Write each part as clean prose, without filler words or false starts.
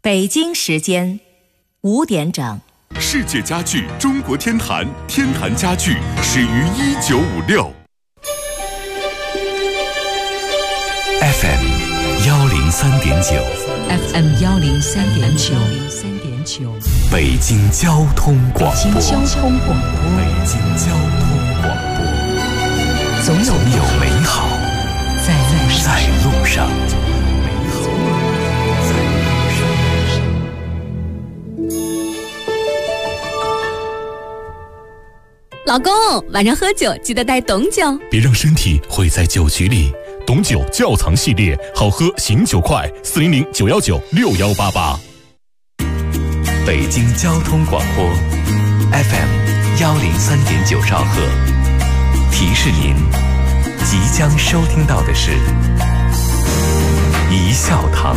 北京时间5点整。 世界家具中国天坛，天坛家具始于1956。FM 103.9 FM 103.9， 北京交通广播。 北京交通广播，总有美好在路上。 老公，晚上喝酒记得带董酒， 别让身体毁在酒局里。董酒窖藏系列，好喝醒酒快，400-919-6188。 北京交通广播 FM 103.9兆赫，提示您即将收听到的是一笑堂。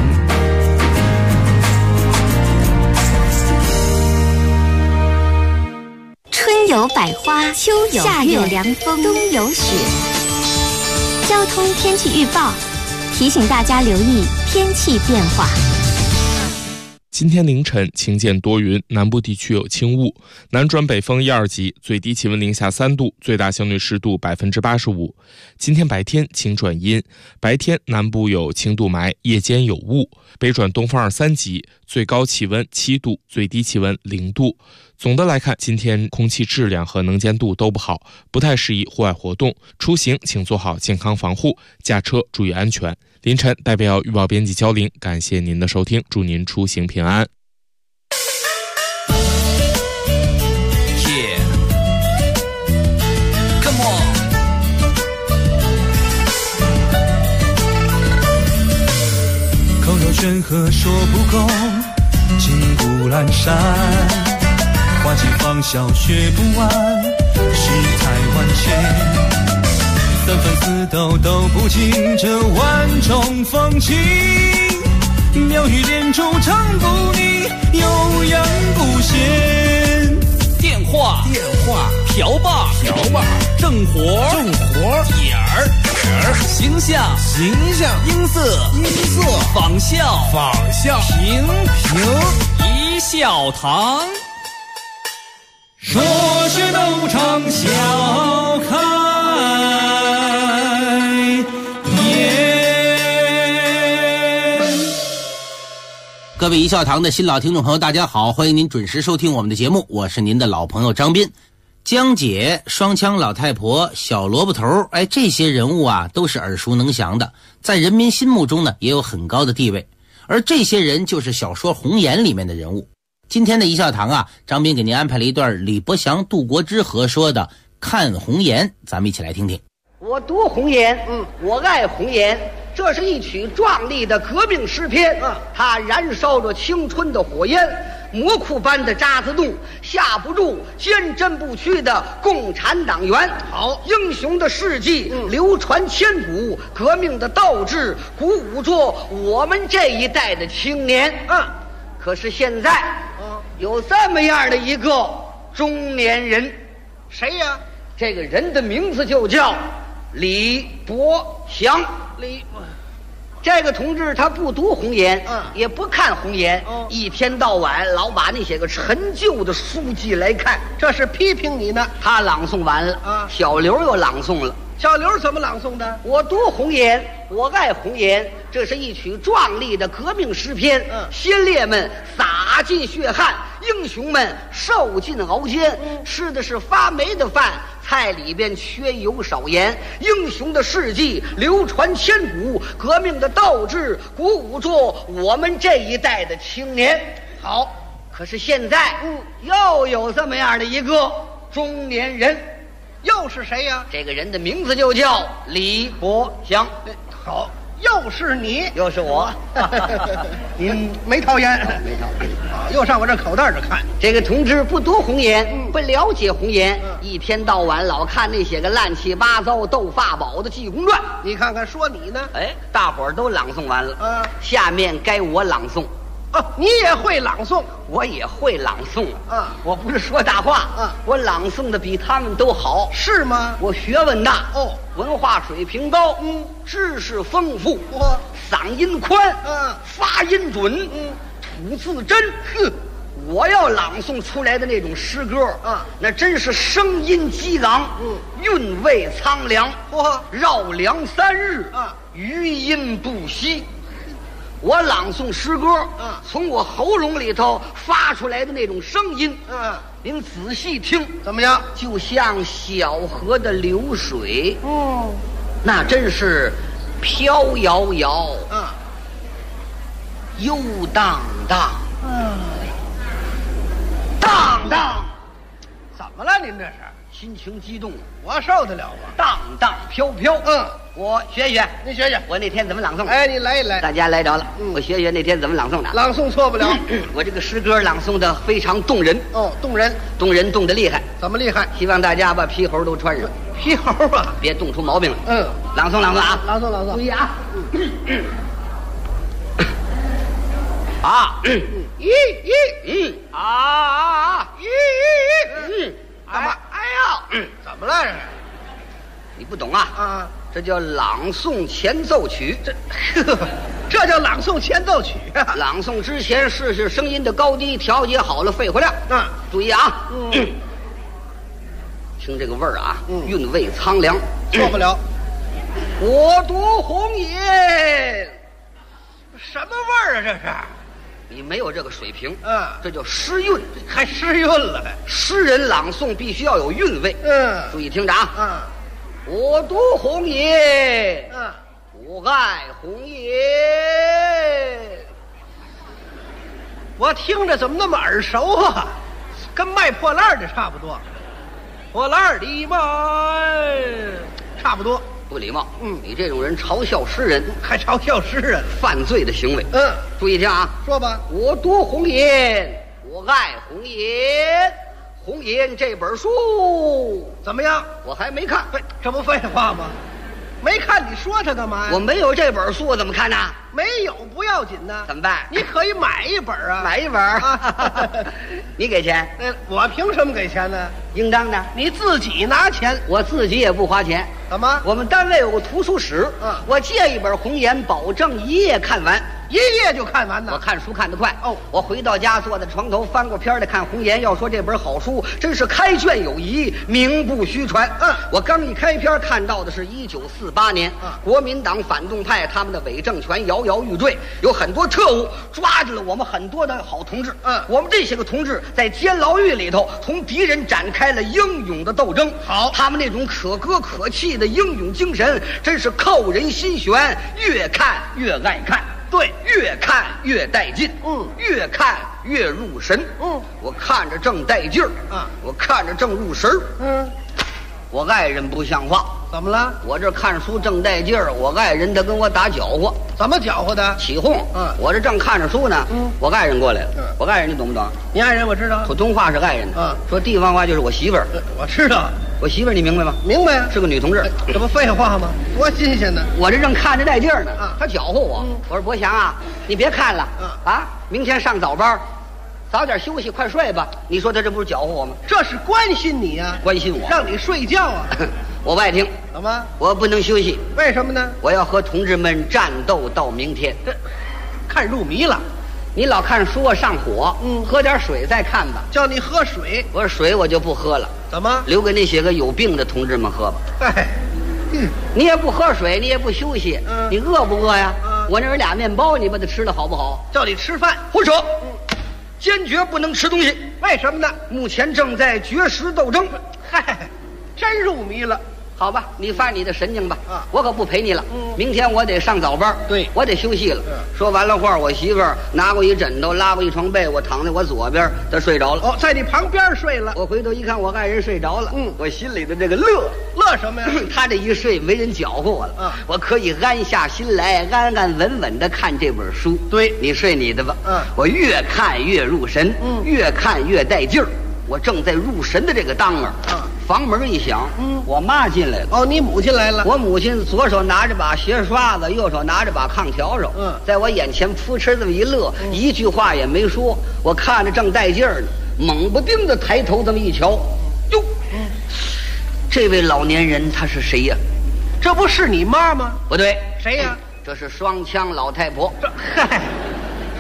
春有百花，秋有夏有凉风，冬有雪。交通天气预报提醒大家留意天气变化。 今天凌晨晴间多云，南部地区有轻雾，南转北风1、2级，最低气温零下3度，最大相对湿度85%。今天白天晴转阴，白天南部有轻度霾，夜间有雾，北转东风2、3级，最高气温7度，最低气温0度。总的来看，今天空气质量和能见度都不好，不太适宜户外活动，出行请做好健康防护，驾车注意安全。凌晨代表预报编辑焦玲，感谢您的收听，祝您出行平安。 Come on， 口若悬河说不够，金谷阑珊，花季芳笑学不完，世态万千，三分四斗都不尽这万种风情，妙语连珠唱不腻，悠扬不闲。电话瓢把正活点儿形象音色仿效评一笑堂，说学逗唱笑开各位一笑堂的新老听众朋友，大家好，欢迎您准时收听我们的节目，我是您的老朋友张斌。江姐、双枪老太婆、小萝卜头，这些人物啊都是耳熟能详的，在人民心目中呢也有很高的地位，而这些人就是小说《红颜》里面的人物。今天的一笑堂啊，张斌给您安排了一段李伯祥、杜国之合说的《看红颜》，咱们一起来听听。 我读红颜，我爱红颜，这是一曲壮丽的革命诗篇，它燃烧着青春的火焰，魔窟般的渣滓洞，吓不住坚贞不屈的共产党员。好，英雄的事迹流传千古，革命的斗志鼓舞着我们这一代的青年。可是现在，有这么样的一个中年人，谁呀？这个人的名字就叫李伯祥。这个同志他不读红颜，也不看红颜，一天到晚老把那些个陈旧的书籍来看，这是批评你呢。他朗诵完了，小刘又朗诵了。小刘怎么朗诵的？我读红颜，我爱红颜，这是一曲壮丽的革命诗篇。先烈们洒尽血汗，英雄们受尽熬煎，吃的是发霉的饭，菜里边缺油少盐。英雄的事迹流传千古，革命的斗志鼓舞着我们这一代的青年。好，可是现在又有这么样的一个中年人，又是谁呀？这个人的名字就叫李伯祥。好，又是你，又是我。您没掏烟？没掏，又上我这口袋这看。这个同志不读红颜，不了解红颜，一天到晚老看那些个乱七八糟斗法宝的济公传。你看看，说你呢？大伙儿都朗诵完了，下面该我朗诵。你也会朗诵？我也会朗诵我不是说大话我朗诵的比他们都好。是吗？我学问大文化水平高知识丰富嗓音宽发音准吐字真。哼，我要朗诵出来的那种诗歌啊，那真是声音激昂，韵味苍凉，绕梁3日啊，余音不息。我朗诵诗歌，从我喉咙里头发出来的那种声音，您仔细听， 怎么样？ 就像小河的流水，那真是飘摇摇，悠荡荡，荡荡。 怎么了？您这是心情激动， 我受得了吗？ 荡荡飘飘。我学学， 您学学， 我那天怎么朗诵？ 哎，你来一来， 大家来着了。我学学那天怎么朗诵的。 朗诵错不了。 我这个诗歌朗诵的非常动人。 动人， 动人，动得厉害。 怎么厉害？ 希望大家把皮猴都穿上。 皮猴啊， 别冻出毛病来。朗诵朗诵啊， 朗诵朗诵， 注意啊。啊，干嘛？哎呀， 怎么了？ 你不懂啊？这叫朗诵前奏曲。 这叫朗诵前奏曲啊！ 朗诵之前试试声音的高低，调节好了肺活量。注意啊。听这个味儿啊，韵味苍凉， 错不了。 我独红颜， 什么味儿啊？这是。 你没有这个水平，这叫诗韵， 还诗韵了。 诗人朗诵必须要有韵味。注意听着啊。我独红颜，我爱红颜。 我听着怎么那么耳熟啊？跟卖破烂的差不多。破烂的卖，差不多。 不礼貌。你这种人嘲笑诗人， 还嘲笑诗人， 犯罪的行为。注意听啊， 说吧。 我独红颜，我爱红颜。红颜这本书怎么样？ 我还没看。 这不废话吗？没看你说它干嘛呀？ 我没有这本书，我怎么看呢？ 没有不要紧呢， 怎么办？ 你可以买一本啊， 买一本。你给钱？ 我凭什么给钱呢？ 应当的， 你自己拿钱。 我自己也不花钱。 怎么？ 我们单位有个图书室，我借一本《红颜》，保证一夜看完。 一夜就看完呢？ 我看书看得快。我回到家坐在床头翻过篇来看《红颜》，要说这本好书真是开卷有益，名不虚传。我刚一开篇看到的是1948年，国民党反动派他们的伪政权摇摇欲坠，有很多特务抓住了我们很多的好同志。我们这些个同志在监牢狱里头同敌人展开了英勇的斗争。 好， 他们那种可歌可泣的英勇精神真是扣人心弦，越看越爱看。对，越看越带劲，越看越入神，我看着正带劲儿，我看着正入神儿，我爱人不像话。 怎么了？ 我这看书正带劲儿，我爱人他跟我打搅和。 怎么搅和的？ 起哄。我这正看着书呢，我爱人过来了。我爱人你懂不懂？ 你爱人我知道， 普通话是爱人的，说地方话就是我媳妇儿。 我知道， 我媳妇儿你明白吗？ 明白呀， 是个女同志。 这不废话吗？多新鲜呢！ 我这正看着带劲儿呢，他搅和我。我说伯祥啊，你别看了，明天上早班，早点休息，快睡吧。你说他这不是搅和我吗？ 这是关心你呀， 关心我， 让你睡觉啊。 我不爱听。 怎么？ 我不能休息。 为什么呢？ 我要和同志们战斗到明天。 看入迷了。 你老看书上火，喝点水再看吧。 叫你喝水， 我说水我就不喝了。 怎么？ 留给那些个有病的同志们喝吧。你也不喝水，你也不休息，你饿不饿呀？我那有俩面包，你把它吃了好不好？ 叫你吃饭， 胡扯！坚决不能吃东西。 为什么呢？ 目前正在绝食斗争。 嗨，真入迷了。 好吧，你发你的神经吧，我可不陪你了。明天我得上早班， 对， 我得休息了。说完了话，我媳妇儿拿过一枕头，拉过一床被，我躺在我左边，她睡着了。 在你旁边睡了。 我回头一看，我爱人睡着了。我心里的这个乐什么呀？ 他这一睡，没人搅和我了。我可以安下心来，安安稳稳的看这本书。 对， 你睡你的吧。我越看越入神，越看越带劲儿。我正在入神的这个当儿，房门一响，我妈进来了。 你母亲来了。 我母亲左手拿着把鞋刷子，右手拿着把炕笤帚，在我眼前扑哧这么一乐，一句话也没说。我看着正带劲儿呢，猛不丁的抬头这么一瞧，哟，这位老年人他是谁呀？ 这不是你妈吗？ 不对， 谁呀？ 这是双枪老太婆。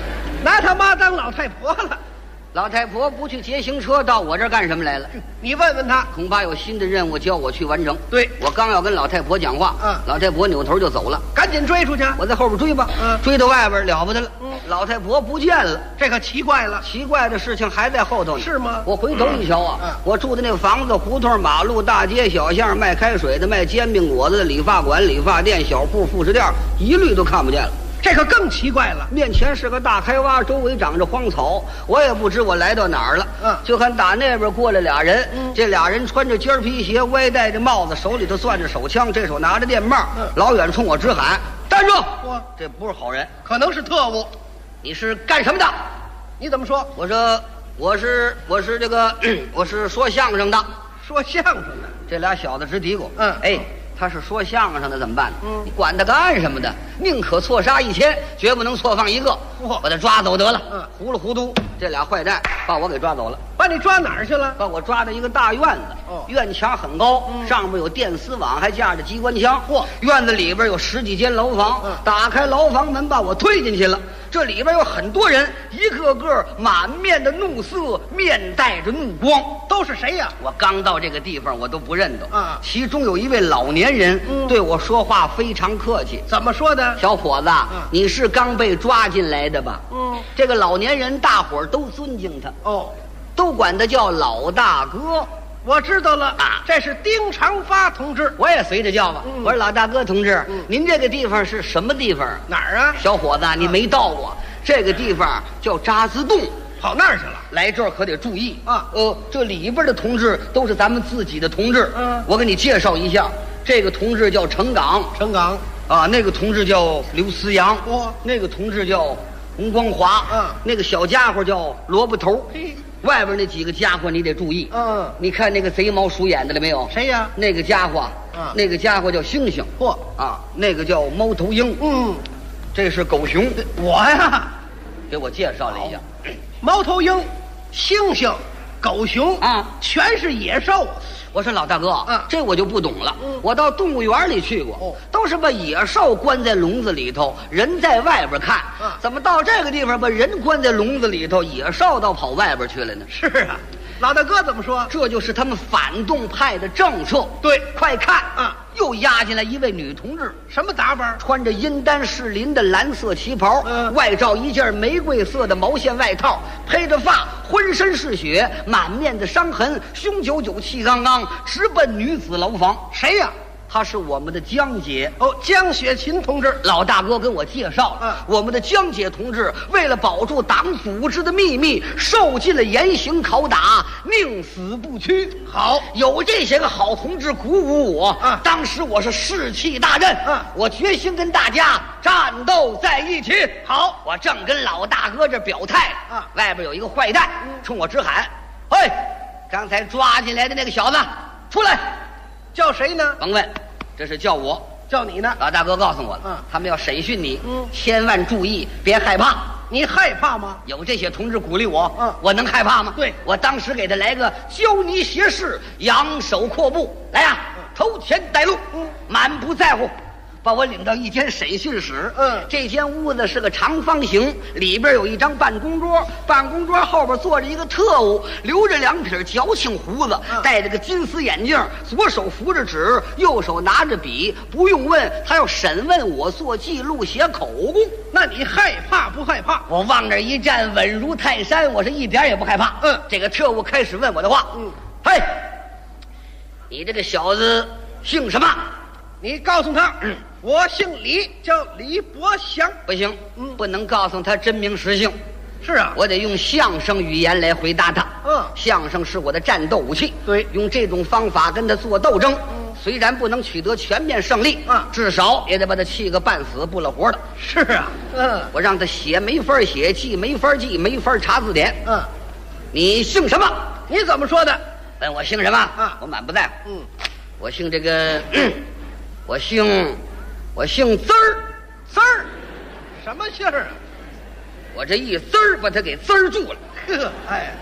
拿他妈当老太婆了。 老太婆不去接行车，到我这儿干什么来了？ 你问问他， 恐怕有新的任务叫我去完成。 对， 我刚要跟老太婆讲话，老太婆扭头就走了， 赶紧追出去。 我在后边追吧，追到外边了不得了，老太婆不见了， 这可奇怪了。 奇怪的事情还在后头呢。 是吗？ 我回头一瞧啊，我住的那个房子、胡同、马路、大街小巷，卖开水的、卖煎饼果子的、理发馆、理发店、小铺、副食店，一律都看不见了。 这可更奇怪了， 面前是个大开洼，周围长着荒草，我也不知我来到哪儿了。就看打那边过来俩人，这俩人穿着尖皮鞋，歪戴着帽子，手里头攥着手枪，这手拿着电棒，老远冲我直喊：“站住！”这不是好人， 可能是特务。 你是干什么的？ 你怎么说？ 我说我是这个我是说相声的。 说相声的？ 这俩小子直嘀咕。哎。他是说相声的怎么办呢？你管他干什么的？宁可错杀1000，绝不能错放一个。把他抓走得了。糊里糊涂，这俩坏蛋把我给抓走了。 把你抓哪儿去了？ 把我抓到一个大院子。院墙很高，上面有电丝网，还架着机关枪。院子里边有10几间牢房。打开牢房门，把我推进去了。这里边有很多人，一个个满面的怒色，面带着怒光。 都是谁呀？ 我刚到这个地方，我都不认得。其中有一位老年人，对我说话非常客气。 怎么说的？ 小伙子，你是刚被抓进来的吧？这个老年人，大伙儿都尊敬他。都管他叫老大哥。 我知道了这是丁长发同志。 我也随着叫吧。我说老大哥同志，您这个地方是什么地方？ 哪儿啊？ 小伙子，你没到过。这个地方叫渣滓洞。 跑那儿去了？ 来这儿可得注意这里边的同志都是咱们自己的同志。我给你介绍一下，这个同志叫程岗，那个同志叫刘思阳，那个同志叫洪光华，那个小家伙叫萝卜头。外边那几个家伙你得注意。你看那个贼毛鼠眼的了没有？ 谁呀？ 那个家伙，那个家伙叫猩猩。那个叫猫头鹰。这是狗熊。 我呀， 给我介绍了一下。 猫头鹰、猩猩、狗熊全是野兽。 我说老大哥，这我就不懂了。我到动物园里去过，都是把野兽关在笼子里头，人在外边看。怎么到这个地方把人关在笼子里头，野兽倒跑外边去了呢？ 是啊，老大哥怎么说？ 这就是他们反动派的政策。 对， 快看又押进来一位女同志。 什么打扮？ 穿着阴丹士林的蓝色旗袍，外罩一件玫瑰色的毛线外套，披着发，浑身是血，满面的伤痕，胸赳赳气昂昂，直奔女子牢房。 谁呀？ 她是我们的江姐。 江雪琴同志。 老大哥跟我介绍了，我们的江姐同志为了保住党组织的秘密，受尽了严刑拷打，宁死不屈。 好， 有这些个好同志鼓舞我，当时我是士气大振，我决心跟大家战斗在一起。 好， 我正跟老大哥这表态外边有一个坏蛋冲我直喊：“嘿，刚才抓进来的那个小子，出来！” 叫谁呢？ 甭问，这是叫我。 叫你呢？ 老大哥告诉我了，他们要审讯你，千万注意，别害怕。 你害怕吗？ 有这些同志鼓励我，我能害怕吗？ 对， 我当时给他来个教你斜视，扬手阔步，来呀，头前带路，满不在乎。把我领到一间审讯室，这间屋子是个长方形，里边有一张办公桌，办公桌后边坐着一个特务，留着2撇矫情胡子，戴着个金丝眼镜，左手扶着纸，右手拿着笔，不用问，他要审问我，做记录，写口供。 那你害怕不害怕？ 我往那一站，稳如泰山，我是一点也不害怕。这个特务开始问我的话，嘿，你这个小子姓什么？ 你告诉他，我姓李，叫李伯祥。 不行，不能告诉他真名实姓。 是啊， 我得用相声语言来回答他。相声是我的战斗武器。 对， 用这种方法跟他做斗争，虽然不能取得全面胜利，至少也得把他气个半死不了活的。 是啊， 我让他写没法写，记没法记，没法查字典。你姓什么？ 你怎么说的？ 问我姓什么？我满不在乎。我姓这个。我姓滋儿， 滋儿，什么姓儿啊？ 我这一滋儿把他给滋儿住了。 哎，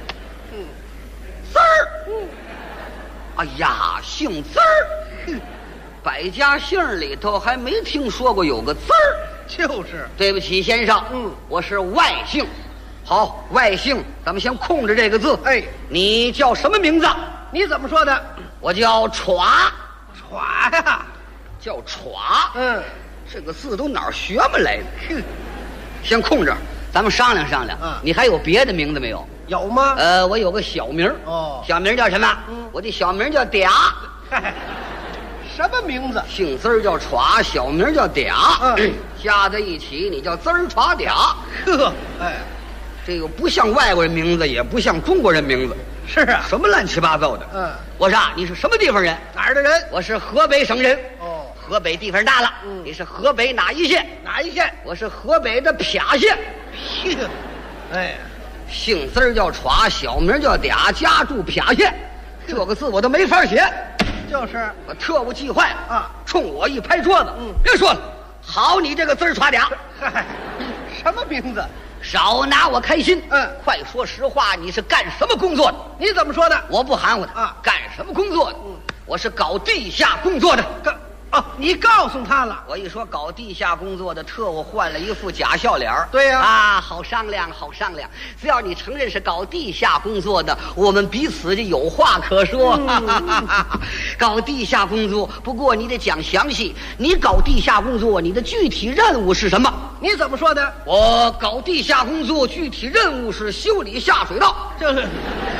滋儿，哎呀，姓滋儿，百家姓里头还没听说过有个滋儿。 就是。 对不起，先生，我是外姓。好，外姓，咱们先空着这个字。 哎， 你叫什么名字？ 你怎么说的？ 我叫歘。 歘呀， 叫歘。这个字都哪儿学不来的？先空着，咱们商量商量。你还有别的名字没有？ 有吗？ 我有个小名。 哦， 小名叫什么？我的小名叫嗲。 什么名字？ 姓滋儿叫歘，小名叫嗲。加在一起，你叫滋儿歘嗲。 呵，哎。 这个不像外国人名字，也不像中国人名字。 是啊， 什么乱七八糟的。我说你是什么地方人？ 哪儿的人？ 我是河北省人。 哦， 河北地方大了。你是河北哪一县？ 哪一县？ 我是河北的啪县。 哎， 姓滋儿叫歘，小名叫嗲，家住啪县。这个字我都没法写。 就是我特务气坏了啊！冲我一拍桌子，别说了，好你这个滋儿歘嗲。 什么名字？ 少拿我开心。快说实话，你是干什么工作的？ 你怎么说的？ 我不含糊的啊！干什么工作的？我是搞地下工作的。 你告诉他了。 我一说搞地下工作的，特务换了一副假笑脸。 对呀。 好商量，好商量。只要你承认是搞地下工作的，我们彼此就有话可说。搞地下工作，不过你得讲详细。你搞地下工作，你的具体任务是什么？ 你怎么说的？ 我搞地下工作，具体任务是修理下水道。 就是。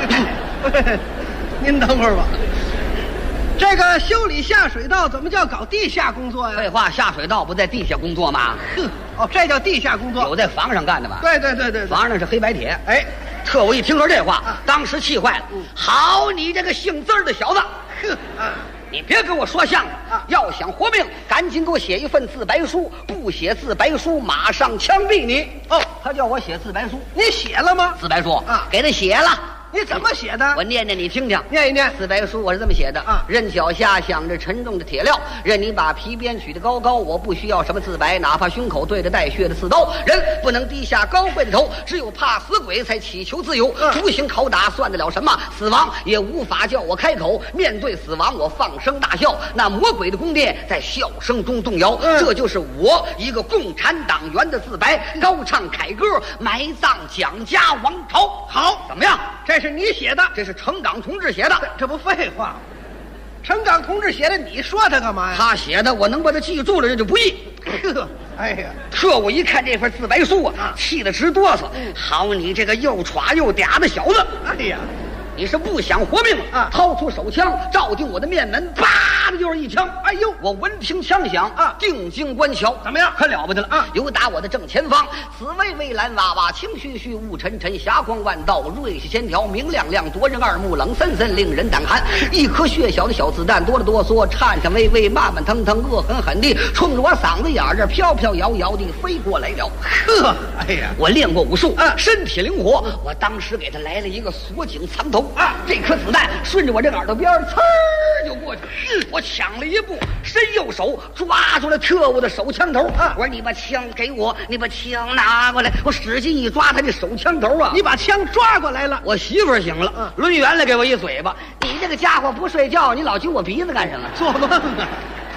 您等会儿吧。这个修理下水道怎么叫搞地下工作呀？ 废话，下水道不在地下工作吗？ 这叫地下工作。 有在房上干的吧？ 对， 房上是黑白铁。 哎， 特务一听说这话，当时气坏了。好你这个姓滋儿的小子，你别跟我说相声啊！要想活命，赶紧给我写一份自白书，不写自白书，马上枪毙你。他叫我写自白书， 你写了吗？ 自白书给他写了。 你怎么写的？ 我念念你听听。 念一念。 自白书我是这么写的任脚下镶着沉重的铁镣，任你把皮鞭举得高高，我不需要什么自白，哪怕胸口对着带血的刺刀，人不能低下高贵的头，只有怕死鬼才祈求自由。独行拷打算得了什么？死亡也无法叫我开口，面对死亡我放声大笑，那魔鬼的宫殿在笑声中动摇。这就是我一个共产党员的自白，高唱凯歌，埋葬蒋家王朝。 好， 怎么样？ 这是你写的？ 这是程岗同志写的。 这不废话吗？程岗同志写的，你说他干嘛呀？ 他写的，我能把他记住了，这就不易。 哎呀， 特务一看这份自白书啊，气得直哆嗦。好你这个又歘又嗲的小子！ 哎呀， 你是不想活命啊？掏出手枪照进我的面门，啪的就是一枪。 哎呦！ 我闻听枪响啊，定睛观瞧， 怎么样？ 可了不得了啊！有打我的正前方，紫薇薇蓝娃娃，青须须，雾沉沉，霞光万道，瑞气线条，明亮亮，夺人耳目，冷森森，令人胆寒。一颗血小的小子弹，哆了哆嗦，颤颤巍巍，慢慢腾腾，恶狠狠地冲着我嗓子眼儿这飘飘摇摇地飞过来了。 呵，哎呀， 我练过武术啊，身体灵活，我当时给他来了一个锁颈藏头啊，这颗子弹顺着我这耳朵边呲儿就过去了。我抢了一步，伸右手抓住了特务的手枪头啊！我说你把枪给我，你把枪拿过来。我使劲一抓他这手枪头啊！ 你把枪抓过来了。 我媳妇儿醒了，抡圆了给我一嘴巴。你这个家伙不睡觉，你老揪我鼻子干什么？ 做梦啊！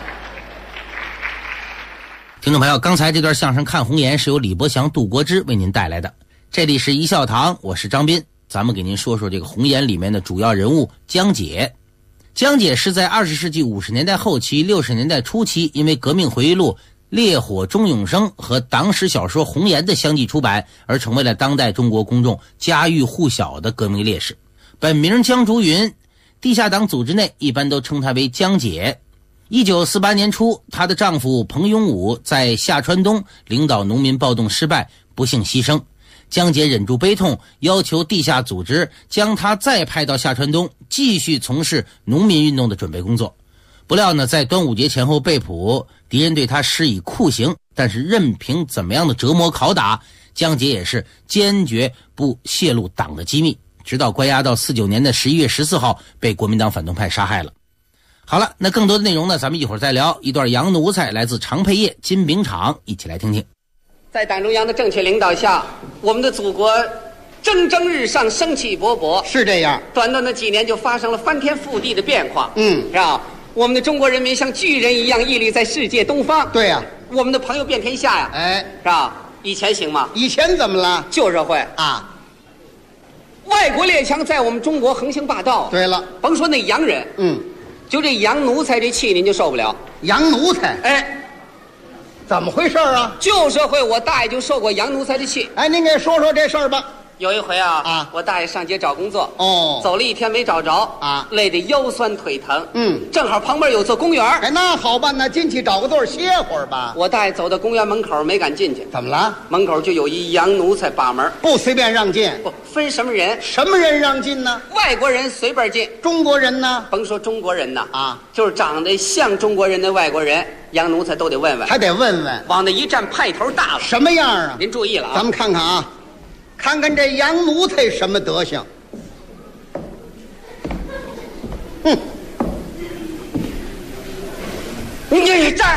听众朋友，刚才这段相声《看红颜》是由李伯祥、杜国之为您带来的。这里是一笑堂，我是张斌，咱们给您说说这个《红颜》里面的主要人物江姐。江姐是在20世纪50年代后期、60年代初期，因为革命回忆录《烈火钟永生》和党史小说《红颜》的相继出版，而成为了当代中国公众家喻户晓的革命烈士。本名江竹云，地下党组织内一般都称她为江姐。1948年初，她的丈夫彭永武在下川东领导农民暴动失败，不幸牺牲。江姐忍住悲痛，要求地下组织将她再派到下川东，继续从事农民运动的准备工作。不料呢，在端午节前后被捕，敌人对她施以酷刑，但是任凭怎么样的折磨拷打，江姐也是坚决不泄露党的机密，直到关押到49年的11月14号被国民党反动派杀害了。好了，那更多的内容呢，咱们一会儿再聊。一段洋奴才来自常佩业金饼厂，一起来听听。 在党中央的正确领导下，我们的祖国蒸蒸日上，生气勃勃。 是这样， 短短的几年就发生了翻天覆地的变化。是吧？ 我们的中国人民像巨人一样屹立在世界东方。 对呀、 我们的朋友遍天下呀。 哎， 是吧？以前行吗？ 以前怎么了？ 旧社会啊， 外国列强在我们中国横行霸道。 对了， 甭说那洋人，就这洋奴才这气您就受不了。 洋奴才， 哎， 怎么回事啊？ 旧社会我大爷就受过洋奴才的气。 哎，您给说说这事儿吧。 有一回啊，我大爷上街找工作，走了一天没找着啊，累得腰酸腿疼。正好旁边有座公园， 哎，那好办呢，进去找个座歇会儿吧。 我大爷走到公园门口没敢进去， 怎么了？ 门口就有一洋奴才把门， 不随便让进。 不分什么人， 什么人让进呢？ 外国人随便进， 中国人呢？ 甭说中国人呢，就是长得像中国人的外国人，洋奴才都得问问， 还得问问， 往那一站派头大了， 什么样啊？ 您注意了啊， 咱们看看啊。看看这洋奴才什么德行？ 你站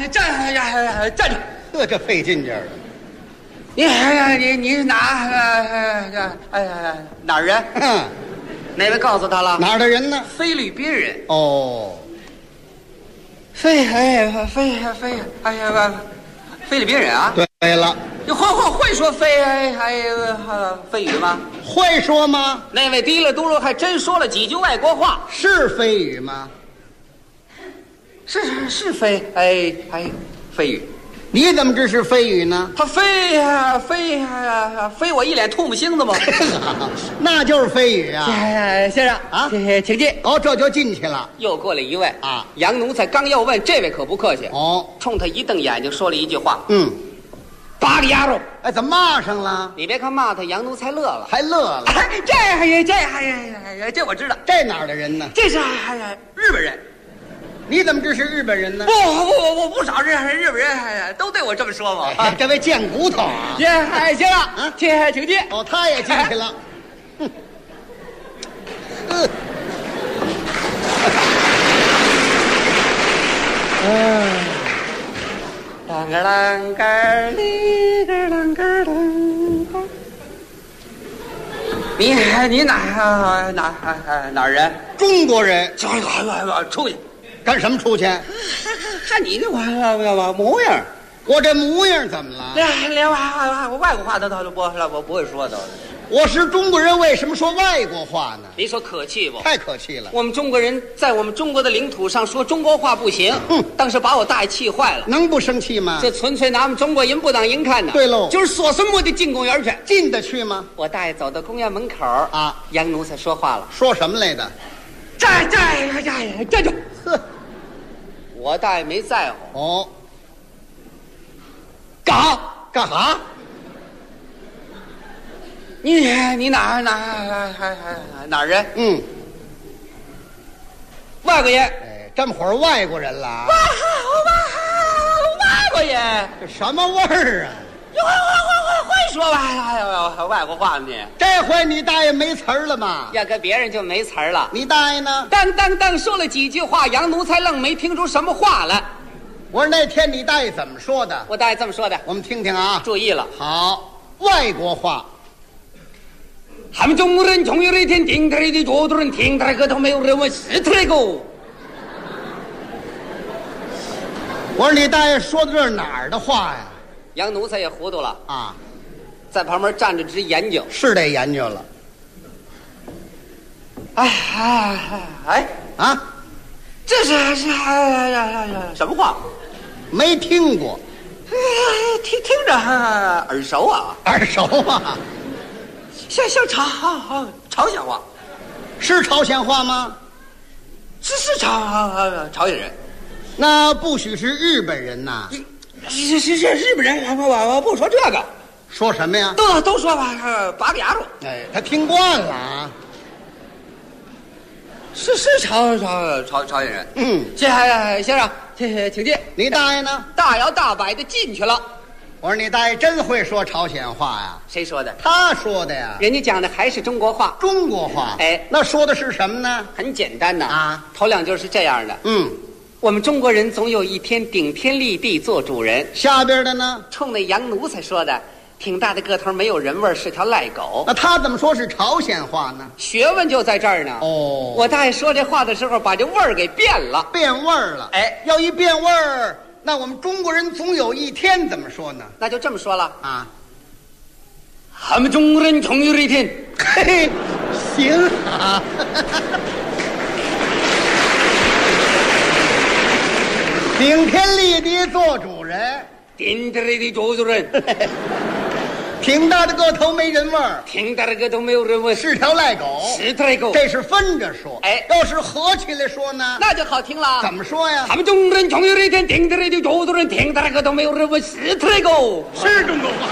着， 这费劲劲儿的。你哪儿人？哪位告诉他了？ 哪儿的人呢？ 菲律宾人。 哦， 菲律宾人啊？ 对了。 你会说菲语吗？ 会说吗？ 那位提了嘟噜还真说了几句外国话。 是菲语吗？ 是菲语。 你怎么知是菲语呢？ 他飞我一脸唾沫星子吗？ 那就是菲语啊！ 先生啊，请进。 哦，这就进去了。 又过来一位啊，洋奴才刚要问，这位可不客气哦，冲他一瞪眼睛，说了一句话。八个丫头， 哎，怎么骂上了？ 你别看骂他，洋奴才乐了， 还乐了。 这我知道， 这哪儿的人呢？ 这是日本人。 你怎么知是日本人呢？ 不少日本人都对我这么说嘛。 这位贱骨头啊！ 先生啊，请进。 哦，他也进去了。 啷个啷个哩个啷个啷个。你哪儿人？ 中国人。 出去。 干什么出去？ 看你这模样， 我这模样怎么了？ 连外国话都我不会说的。 我是中国人，为什么说外国话呢？ 你说可气不？ 太可气了。 我们中国人在我们中国的领土上说中国话不行，当时把我大爷气坏了。 能不生气吗？ 这纯粹拿我们中国人不当人看呢。 对喽， 就是说什么得进公园去， 进得去吗？ 我大爷走到公园门口啊，洋奴才说话了， 说什么来的？ 站住！呵，我大爷没在乎。 哦， 干啥？ 你哪儿人？外国人。 哎，这么会儿外国人了。 外国人， 这什么味儿啊？ 会说外国话呢？ 这回你大爷没词儿了吗？ 要跟别人就没词儿了。 你大爷呢？ 当说了几句话，洋奴才愣没听出什么话来。 我说那天你大爷怎么说的？ 我大爷这么说的， 我们听听啊。 注意了， 好，外国话。 他们中国人总有一天顶他的脚头人听他个头没有人问是他那个。 我说你大爷说的这是哪儿的话呀？ 洋奴才也糊涂了啊， 在旁边站着直研究， 是得研究了。 这是什么话？ 没听过， 听着耳熟啊， 耳熟啊， 像朝鲜话， 是朝鲜话吗？ 是朝鲜人， 那不许是日本人呐。 是日本人，我不说这个， 说什么呀？ 都说八个牙头。 哎，他听惯了啊。 是朝鲜人。先生，请进。 你大爷呢？ 大摇大摆的进去了。 我说你大爷真会说朝鲜话呀？ 谁说的？ 他说的呀。 人家讲的还是中国话。 中国话。 哎， 那说的是什么呢？ 很简单的啊，头两句是这样的。我们中国人总有一天顶天立地做主人。 下边的呢？ 冲那洋奴才说的， 挺大的个头，没有人味儿，是条赖狗。 那他怎么说是朝鲜话呢？ 学问就在这儿呢。 哦， 我大爷说这话的时候，把这味儿给变了， 变味儿了。 哎， 要一变味儿，那我们中国人总有一天怎么说呢？ 那就这么说了啊。 俺们中国人总有一天， 嘿，行啊。顶天立地做主人， 顶天立地做主人。 挺大的个头没人味儿， 挺大的个头没有人味儿， 是条赖狗， 是条赖狗。 这是分着说， 哎， 要是合起来说呢， 那就好听了。 怎么说呀？ 俺们中国人总有一天，顶天立地做主人，挺大的个头没有人味儿，是条赖狗， 是中国话。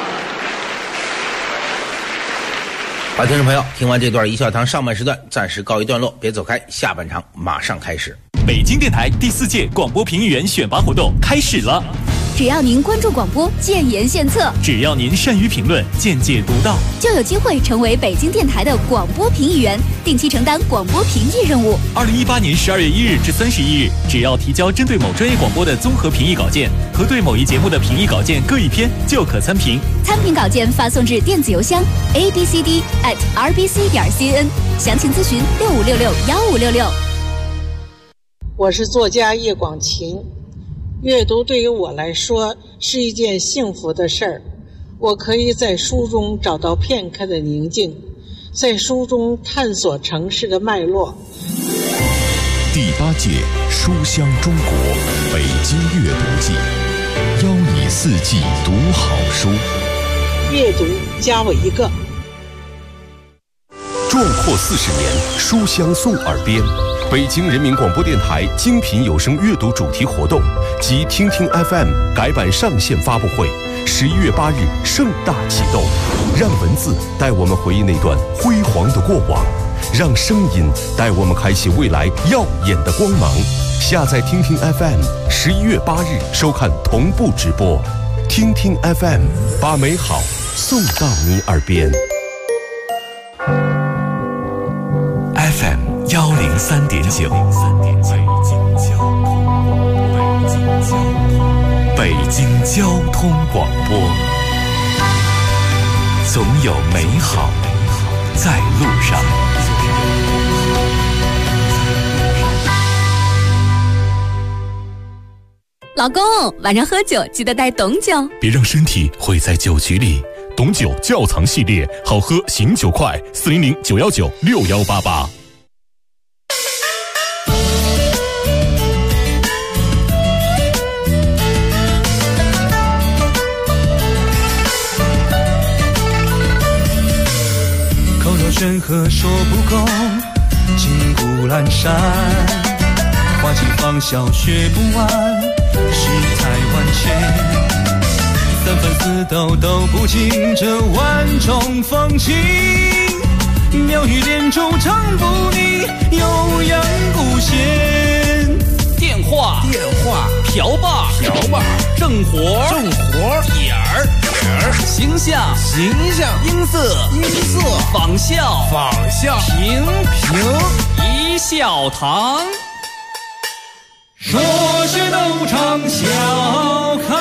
好，听众朋友，听完这段一笑堂上半时段暂时告一段落，别走开，下半场马上开始。 北京电台第4届广播评议员选拔活动开始了。 只要您关注广播，建言献策； 只要您善于评论，见解独到， 就有机会成为北京电台的广播评议员，定期承担广播评议任务。 2018年12月1日至31日，只要提交针对某专业广播的综合评议稿件和对某一节目的评议稿件各1篇，就可参评。 参评稿件发送至电子邮箱 abcd@rbc.cn， 详情咨询65661566。 我是作家叶广晴。阅读对于我来说是一件幸福的事儿，我可以在书中找到片刻的宁静，在书中探索城市的脉络。 第8届书香中国北京阅读季，邀你4季读好书， 阅读加我一个。 壮阔40年，书香送耳边。北京人民广播电台精品有声阅读主题活动及听听 FM 改版上线发布会，11月8日盛大启动。让文字带我们回忆那段辉煌的过往，让声音带我们开启未来耀眼的光芒。下载听听 FM，11月8日收看同步直播。听听 FM， 把美好送到你耳边。 FM 103.9，北京交通广播，总有美好在路上。 老公，晚上喝酒记得带董酒， 别让身体毁在酒局里。董酒窖藏系列，好喝醒酒快，400-919-6188。 口若悬河说不够，金谷阑珊，花季芳笑学不完，世态万千。3分4斗都不尽这万种风情，妙语连珠唱不腻，悠扬古弦。 电话瓢把正活点儿形象音色仿效评一笑堂。 说学逗唱笑开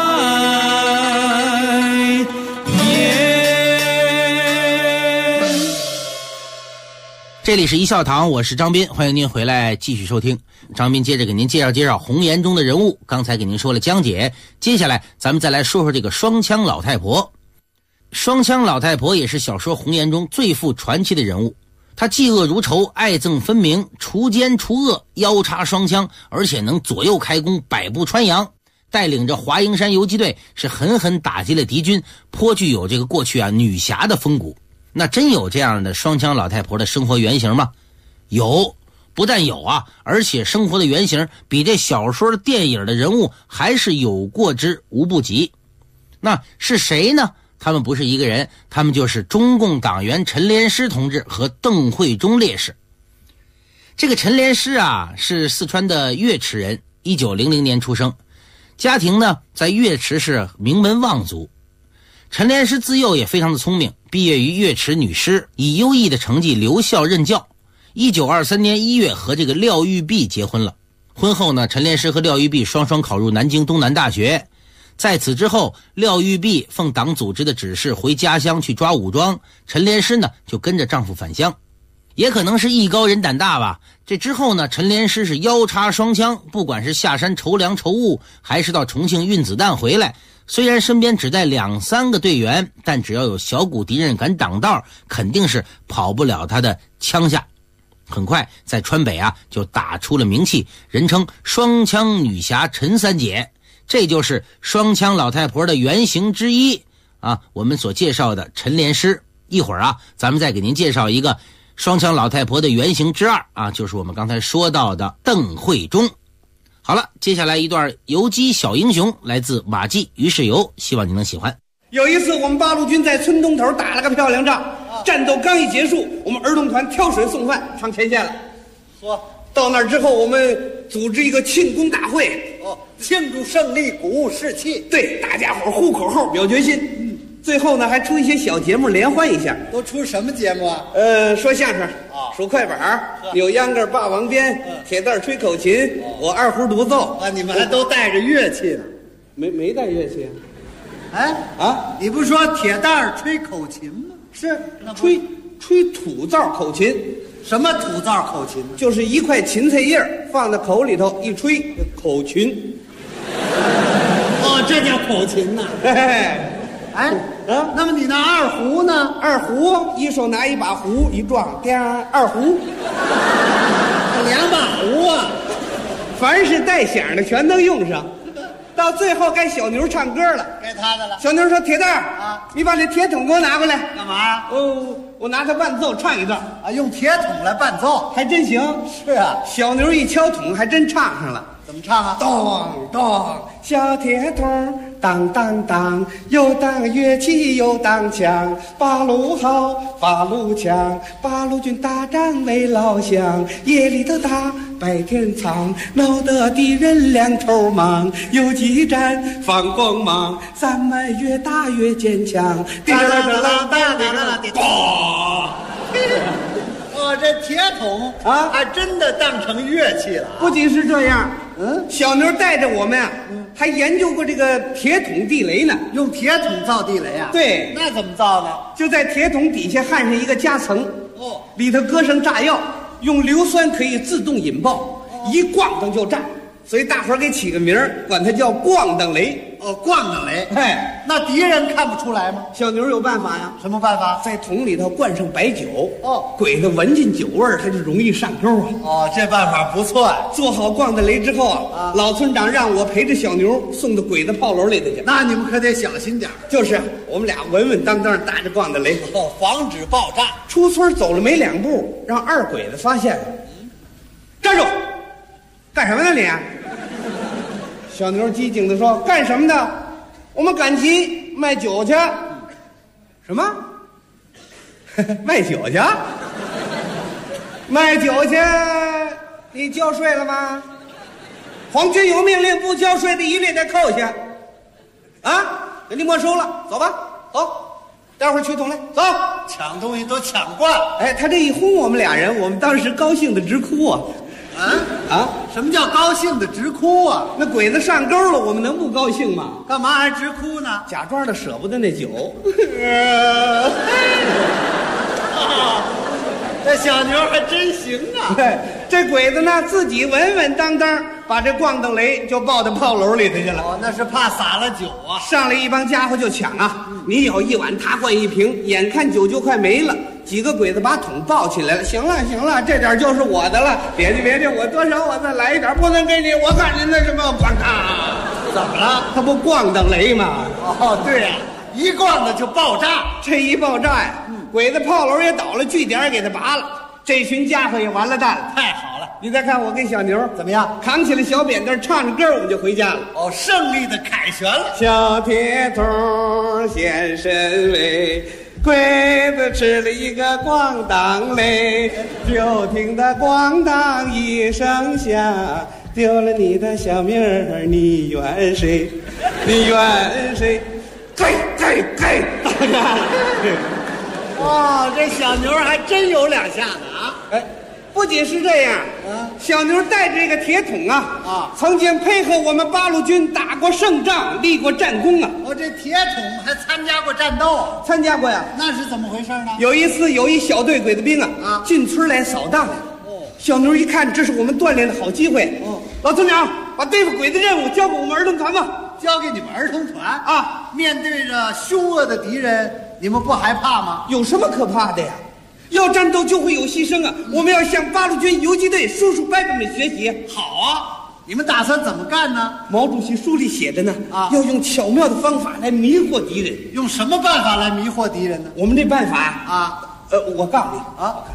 这里是一笑堂，我是张斌，欢迎您回来继续收听。张斌接着给您介绍红颜中的人物，刚才给您说了江姐，接下来咱们再来说说这个双枪老太婆。双枪老太婆也是小说红颜中最富传奇的人物，她嫉恶如仇，爱憎分明，除奸除恶，腰插双枪，而且能左右开弓，百步穿杨，带领着华蓥山游击队是狠狠打击了敌军，颇具有这个过去女侠的风骨。那真有这样的双枪老太婆的生活原型吗？有，不但有而且生活的原型比这小说电影的人物还是有过之无不及。那是谁呢？他们不是一个人，他们就是中共党员陈连诗同志和邓慧忠烈士。这个陈连诗是四川的岳池人，1900年出生，家庭呢在岳池是名门望族。陈连诗自幼也非常的聪明，毕业于岳池女师，以优异的成绩留校任教。1923年1月和这个廖玉璧结婚了。婚后呢，陈连诗和廖玉璧双双考入南京东南大学。 在此之后，廖玉璧奉党组织的指示回家乡去抓武装，陈莲师呢就跟着丈夫返乡。也可能是艺高人胆大吧，这之后呢，陈莲师是腰插双枪，不管是下山筹粮筹物，还是到重庆运子弹回来，虽然身边只带2-3个队员，但只要有小股敌人敢挡道，肯定是跑不了他的枪下。很快在川北就打出了名气，人称双枪女侠陈三姐，这就是双枪老太婆的原型之一我们所介绍的陈莲师。一会儿咱们再给您介绍一个双枪老太婆的原型之二就是我们刚才说到的邓慧忠。好了，接下来一段游击小英雄，来自马季于世友，希望你能喜欢。 有一次我们八路军在村东头打了个漂亮仗，战斗刚一结束，我们儿童团挑水送饭上前线了。到那儿之后，我们组织一个庆功大会， 庆祝胜利，鼓舞士气。 对，大家伙呼口号，表决心。最后呢，还出一些小节目联欢一下。 都出什么节目说相声数快板扭秧歌霸王鞭铁蛋吹口琴我二胡独奏你们还都带着乐器呢？ 没带乐器你不说铁蛋吹口琴吗？ 是吹土灶口琴。 什么土灶口琴？ 就是一块芹菜叶放在口里头一吹，口琴。 这叫口琴呐。那么你那二胡呢？ 二胡一手拿一把胡一撞，二胡。 2把胡凡是带响的全能用上。到最后该小牛唱歌了， 该他的了。 小牛说：“铁蛋你把这铁桶给我拿过来。” 干嘛？ 我拿它伴奏唱一段用铁桶来伴奏， 还真行。 是小牛一敲桶，还真唱上了。 怎么唱咚咚，小铁桶当当当，又当乐器又当枪，八路好，八路强，八路军打仗为老乡，夜里头打，白天藏，闹得敌人2头忙，游击战放光芒，咱们越打越坚强。 这铁桶还真的当成乐器了。 不仅是这样，小牛带着我们还研究过这个铁桶地雷呢。 用铁桶造地雷对。 那怎么造呢？ 就在铁桶底下焊上一个夹层，里头搁上炸药，用硫酸可以自动引爆，一咣当就炸。所以大伙儿给起个名儿，管它叫咣当雷。 咣当雷。那敌人看不出来吗？ 小牛有办法呀。 什么办法？ 在桶里头灌上白酒。鬼子闻进酒味儿，他就容易上钩这办法不错做好咣当雷之后老村长让我陪着小牛送到鬼子炮楼里头去。 那你们可得小心点。 就是我们俩稳稳当当搭着咣当雷， 防止爆炸。 出村走了没2步，让二鬼子发现了。站住！干什么呢你？小牛机警地说：“干什么的？我们赶集卖酒去。”什么？卖酒去？卖酒去？你交税了吗？皇军有命令，不交税的一律得扣下。给你没收了，走吧，走。待会儿取桶来，走。 抢东西都抢惯。 他这一轰我们俩人，我们当时高兴的直哭什么叫高兴的直哭那鬼子上钩了，我们能不高兴吗？ 干嘛还直哭呢？ 假装的舍不得那酒。 这小牛还真行这鬼子呢自己稳稳当当把这咣当雷就抱到炮楼里头去了。 那是怕洒了酒上来一帮家伙就抢你舀一碗，他灌一瓶，眼看酒就快没了。几个鬼子把桶抱起来了，行了，这点就是我的了。别介，我多少我再来一点，不能给你。我看您那什么， 怎么了？ 他不咣当雷吗？ 对一咣当就爆炸。 这一爆炸呀，鬼子炮楼也倒了，据点给他拔了，这群家伙也完了蛋了。 太好了！ 你再看我跟小牛怎么样？ 扛起了小扁担，唱着歌我们就回家了。 胜利的凯旋了。 小铁桶显身威，鬼子吃了一个咣当雷，就听得咣当一声响，丢了你的小命儿，你怨谁？你怨谁？给！ 这小牛还真有2下子不仅是这样，小牛带着这个铁桶曾经配合我们八路军打过胜仗，立过战功啊。 这铁桶还参加过战斗？ 参加过呀。 那是怎么回事呢？ 有一次，有一小队鬼子兵进村来扫荡。小牛一看，这是我们锻炼的好机会。老村长，把对付鬼子任务交给我们儿童团吧。 交给你们儿童团面对着凶恶的敌人，你们不害怕吗？ 有什么可怕的呀？要战斗就会有牺牲啊！我们要向八路军游击队叔叔伯伯们学习。 好啊，你们打算怎么干呢？ 毛主席书里写着呢，要用巧妙的方法来迷惑敌人。 用什么办法来迷惑敌人呢？ 我们这办法我告诉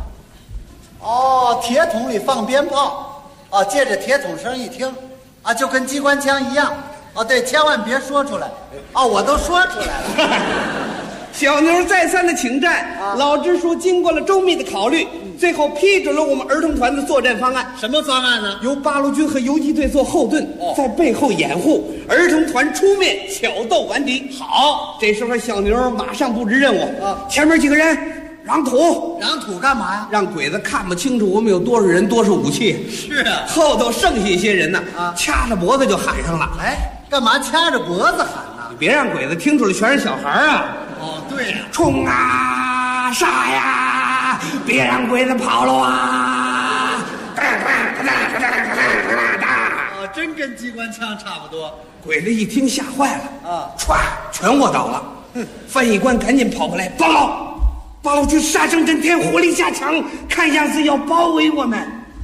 你铁桶里放鞭炮借着铁桶声一听就跟机关枪一样对，千万别说出来我都说出来了。 小牛再三的请战，老支书经过了周密的考虑，最后批准了我们儿童团的作战方案。 什么方案呢？ 由八路军和游击队做后盾，在背后掩护，儿童团出面挑逗顽敌。 好， 这时候小牛马上布置任务前面几个人让土。 让土干嘛呀？ 让鬼子看不清楚我们有多少人，多少武器。 是啊， 后头剩下一些人呢掐着脖子就喊上了。 干嘛掐着脖子喊呢？ 你别让鬼子听出来全是小孩啊。 对呀， 冲啊，杀呀！别让鬼子跑了啊！ 真跟机关枪差不多。 鬼子一听吓坏了歘，全卧倒了。翻译官赶紧跑过来报告：八路军杀声震天，火力加强，看样子要包围我们。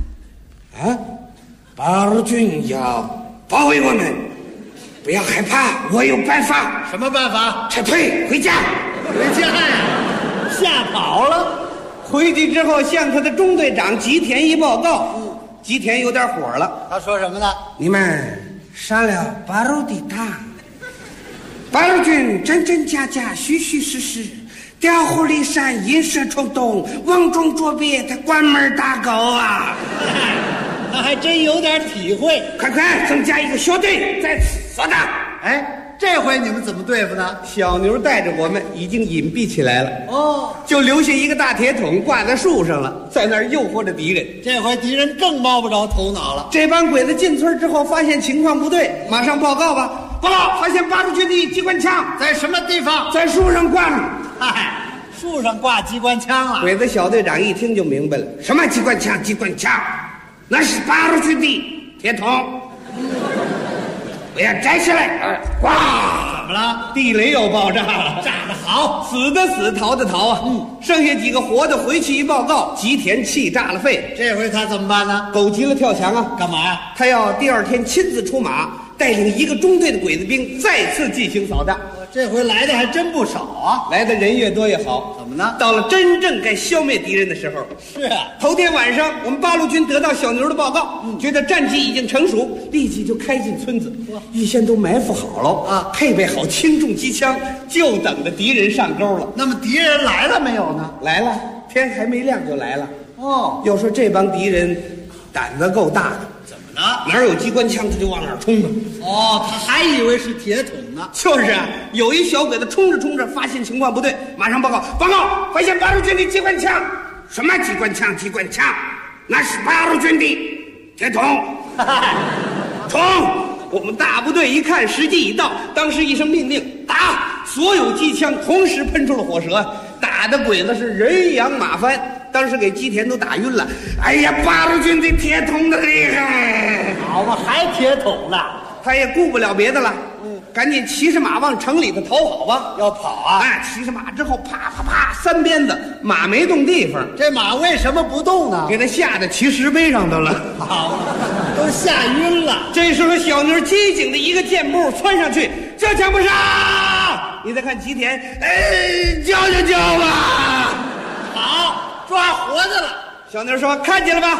八路军要包围我们，不要害怕，我有办法。 什么办法？ 撤退，回家。 回家呀！吓跑了。 回去之后向他的中队长吉田一报告，吉田有点火了。 他说什么呢？ 你们杀了八路的党，八路军真真假假，虚虚实实，调虎离山，引蛇冲动，瓮中捉鳖，他关门打狗啊！ 他还真有点体会。 快增加一个小队在此扫荡。 这回你们怎么对付呢？ 小牛带着我们已经隐蔽起来了就留下一个大铁桶挂在树上了，在那儿诱惑着敌人。 这回敌人更摸不着头脑了。 这帮鬼子进村之后发现情况不对，马上报告吧。报告，发现八路军的机关枪在什么地方？ 在树上挂着。 树上挂机关枪啊！ 鬼子小队长一听就明白了，什么机关枪？机关枪，那是八路军的铁桶。我要摘下来，呱！ 怎么了？ 地雷要爆炸了！ 炸得好， 死的死，逃的逃剩下几个活的回去一报告，吉田气炸了肺。 这回他怎么办呢？ 狗急了跳墙啊！ 干嘛呀？ 他要第二天亲自出马，带领一个中队的鬼子兵再次进行扫荡。 这回来的还真不少啊！ 来的人越多越好。 怎么呢？ 到了真正该消灭敌人的时候。 是啊， 头天晚上我们八路军得到小牛的报告，觉得战机已经成熟，立即就开进村子，预先都埋伏好了配备好轻重机枪，就等着敌人上钩了。 那么敌人来了没有呢？ 来了，天还没亮就来了。要说这帮敌人胆子够大的。哪有机关枪他就往哪儿冲呢？ 他还以为是铁桶呢。 就是啊，有一小鬼子冲着冲着，发现情况不对，马上报告，发现八路军的机关枪。什么机关枪？机关枪，那是八路军的铁桶。冲！我们大部队一看时机已到，当时一声命令，打！所有机枪同时喷出了火舌，打的鬼子是人仰马翻。当时给吉田都打晕了。哎呀，八路军的铁桶的厉害！ 好嘛，还铁桶呢？ 他也顾不了别的了，赶紧骑着马往城里头逃跑吧。 要跑啊！ 骑着马之后，啪啪啪三鞭子，马没动地方。 这马为什么不动呢？ 给他吓得骑石碑上头了。 好，都吓晕了。 这时候小妞机警的一个箭步窜上去，这枪不杀！你再看吉田，叫吧。 好。抓活的了。 小妞说：“看见了吧？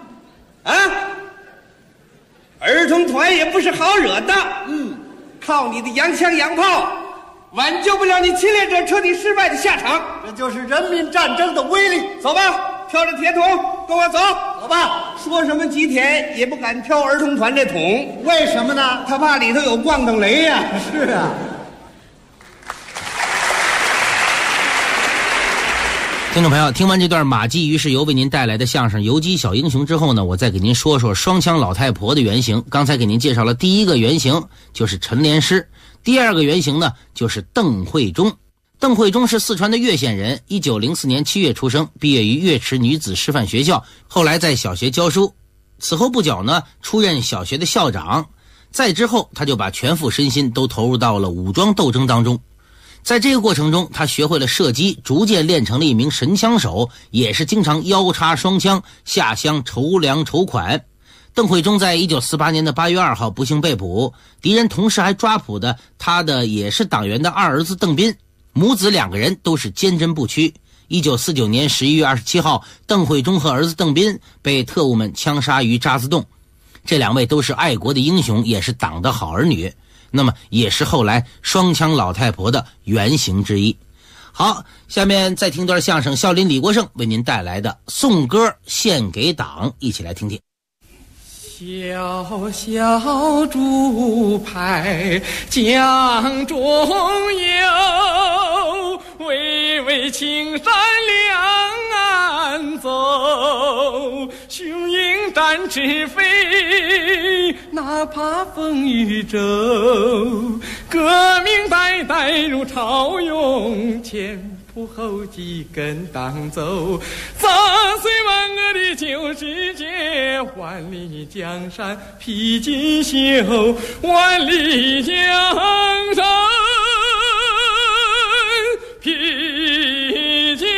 儿童团也不是好惹的。靠你的洋枪洋炮，挽救不了你侵略者彻底失败的下场。 这就是人民战争的威力。 走吧，挑着铁桶跟我走。 走吧。 说什么吉田也不敢挑儿童团这桶， 为什么呢？ 他怕里头有咣当雷呀。 是啊。” 听听众朋友，听完这段马季于是由为您带来的相声《游击小英雄》之后呢，我再给您说说双枪老太婆的原型。刚才给您介绍了第一个原型就是陈莲师，第二个原型呢就是邓慧中。邓慧中是四川的岳县人，1904年7月出生，毕业于岳池女子师范学校，后来在小学教书。此后不久呢，出任小学的校长。再之后，他就把全副身心都投入到了武装斗争当中。在这个过程中，他学会了射击，逐渐练成了一名神枪手，也是经常腰插双枪下乡筹粮筹款。邓慧中在1948年的8月2号不幸被捕，敌人同时还抓捕的他的也是党员的二儿子邓斌，母子两个人都是坚贞不屈。1949年11月27号，邓慧中和儿子邓斌被特务们枪杀于渣滓洞。这两位都是爱国的英雄，也是党的好儿女，那么也是后来双枪老太婆的原型之一。好，下面再听段相声，孝林李国盛为您带来的颂歌献给党，一起来听听。 小小竹排江中游，巍巍青山两岸走，雄鹰展翅飞，哪怕风雨骤，革命代代如潮涌，前仆后继跟党走，砸碎万恶的旧世界，万里江山披锦绣，万里江山披锦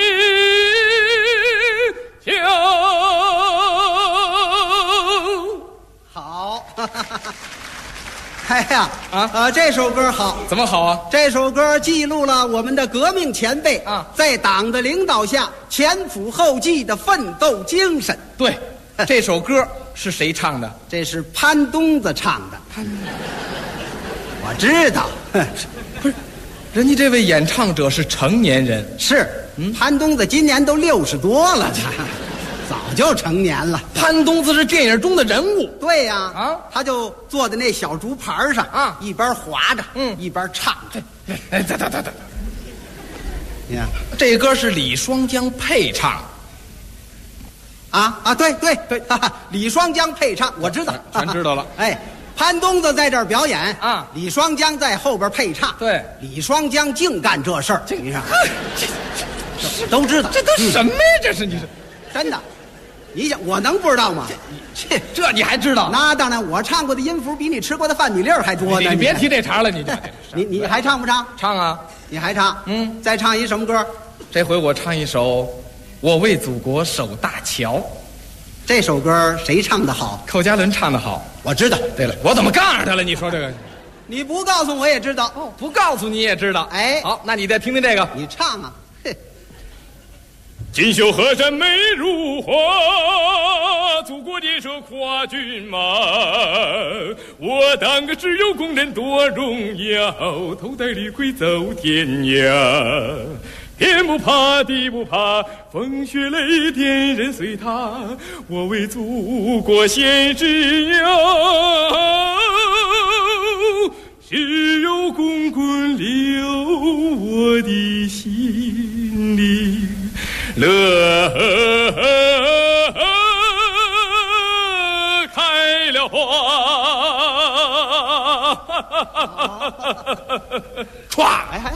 绣。 好。哎呀，这首歌好， 怎么好啊？ 这首歌记录了我们的革命前辈啊，在党的领导下前赴后继的奋斗精神。 对，这首歌是谁唱的？ 这是潘东子唱的。我知道， 不是，人家这位演唱者是成年人。 是，潘东子今年都60多了，早就成年了。 潘东子是电影中的人物。 对呀，他就坐在那小竹盘上啊，一边划着，一边唱。 哎，等，你看，这歌是李双江配唱。 对，李双江配唱，我知道， 全知道了。 哎，潘东子在这儿表演啊，李双江在后边配唱。 对， 李双江净干这事儿，你看，这都知道。 这都什么呀？这是你是真的。你想我能不知道吗？ 这你还知道？ 那当然，我唱过的音符比你吃过的饭米粒还多呢。 你别提这茬了， 你还唱不唱？ 唱啊！ 你还唱？再唱一什么歌？ 这回我唱一首《我为祖国守大桥》。 这首歌谁唱的好？ 寇家伦唱的好。 我知道。 对了，我怎么告诉他了？你说这个？ 你不告诉我也知道。 不告诉你也知道。 哎， 好，那你再听听这个。 你唱啊。 锦绣河山美如画，祖国建设跨骏马。我当个只有工人多荣耀，头戴绿盔走天涯。天不怕地不怕，风雪雷电任随他。我为祖国献枝腰，血肉滚滚流我的心里。乐开了花， 歘！ 哎，